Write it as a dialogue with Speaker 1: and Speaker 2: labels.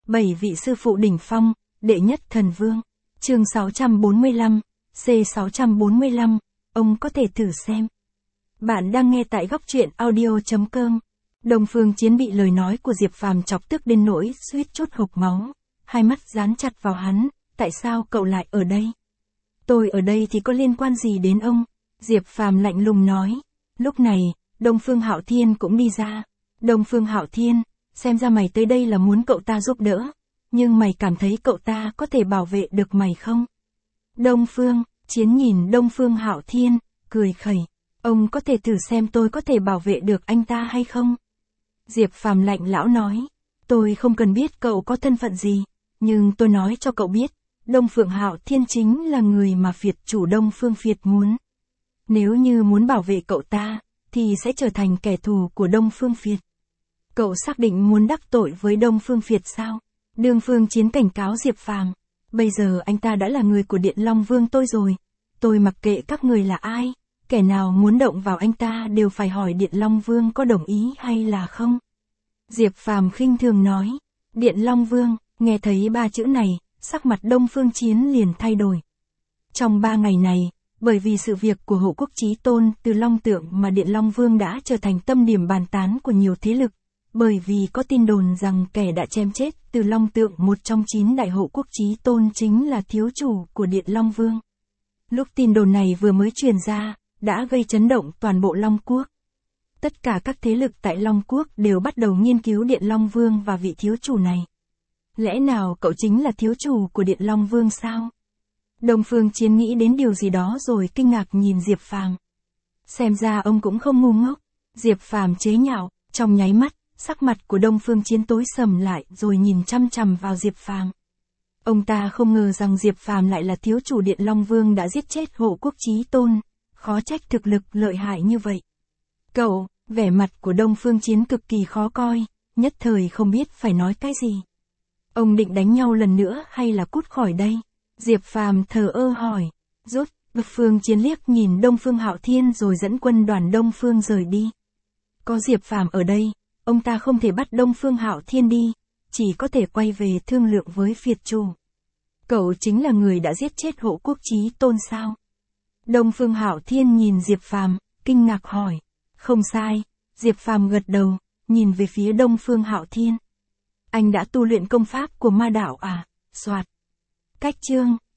Speaker 1: 7 vị sư phụ đỉnh phong, đệ nhất thần vương. Chương 645, C645, ông có thể thử xem. Bạn đang nghe tại góc truyện audio.com. Đông Phương Chiến bị lời nói của Diệp Phàm chọc tức đến nỗi suýt chút hộc máu, hai mắt dán chặt vào hắn, tại sao cậu lại ở đây? Tôi ở đây thì có liên quan gì đến ông? Diệp Phàm lạnh lùng nói. Lúc này, Đông Phương Hạo Thiên cũng đi ra. Đông Phương Hạo Thiên, xem ra mày tới đây là muốn cậu ta giúp đỡ, nhưng mày cảm thấy cậu ta có thể bảo vệ được mày không? Đông Phương Chiến nhìn Đông Phương Hạo Thiên, cười khẩy. Ông có thể thử xem tôi có thể bảo vệ được anh ta hay không? Diệp Phàm lạnh lão nói. Tôi không cần biết cậu có thân phận gì, nhưng tôi nói cho cậu biết, Đông Phương Hạo Thiên chính là người mà phiệt chủ Đông Phương phiệt muốn. Nếu như muốn bảo vệ cậu ta, thì sẽ trở thành kẻ thù của Đông Phương phiệt. Cậu xác định muốn đắc tội với Đông Phương phiệt sao? Đông Phương Chiến cảnh cáo Diệp Phàm. Bây giờ anh ta đã là người của Điện Long Vương tôi rồi. Tôi mặc kệ các người là ai, kẻ nào muốn động vào anh ta đều phải hỏi Điện Long Vương có đồng ý hay là không. Diệp Phàm khinh thường nói. Điện Long Vương, nghe thấy ba chữ này, sắc mặt Đông Phương Chiến liền thay đổi. Trong 3 ngày này, bởi vì sự việc của Hộ Quốc Chí Tôn từ Long Tượng mà Điện Long Vương đã trở thành tâm điểm bàn tán của nhiều thế lực, bởi vì có tin đồn rằng kẻ đã chém chết từ Long Tượng một trong 9 đại Hộ Quốc Chí Tôn chính là thiếu chủ của Điện Long Vương. Lúc tin đồn này vừa mới truyền ra, đã gây chấn động toàn bộ Long Quốc. Tất cả các thế lực tại Long Quốc đều bắt đầu nghiên cứu Điện Long Vương và vị thiếu chủ này. Lẽ nào cậu chính là thiếu chủ của Điện Long Vương sao? Đông Phương Chiến nghĩ đến điều gì đó rồi kinh ngạc nhìn Diệp Phàm. Xem ra ông cũng không ngu ngốc. Diệp Phàm chế nhạo, trong nháy mắt, sắc mặt của Đông Phương Chiến tối sầm lại rồi nhìn chăm chằm vào Diệp Phàm. Ông ta không ngờ rằng Diệp Phàm lại là thiếu chủ Điện Long Vương đã giết chết Hộ Quốc Chí Tôn, khó trách thực lực lợi hại như vậy. Cậu, vẻ mặt của Đông Phương Chiến cực kỳ khó coi, nhất thời không biết phải nói cái gì. Ông định đánh nhau lần nữa hay là cút khỏi đây? Diệp Phàm thờ ơ hỏi. Rút, Đông Phương Chiến liếc nhìn Đông Phương Hạo Thiên rồi dẫn quân đoàn Đông Phương rời đi. Có Diệp Phàm ở đây, ông ta không thể bắt Đông Phương Hạo Thiên đi, chỉ có thể quay về thương lượng với phiệt chủ. Cậu chính là người đã giết chết Hộ Quốc Chí Tôn sao? Đông Phương Hạo Thiên nhìn Diệp Phàm, kinh ngạc hỏi. Không sai, Diệp Phàm gật đầu, nhìn về phía Đông Phương Hạo Thiên. Anh đã tu luyện công pháp của ma đạo à? Soạt. Cách chương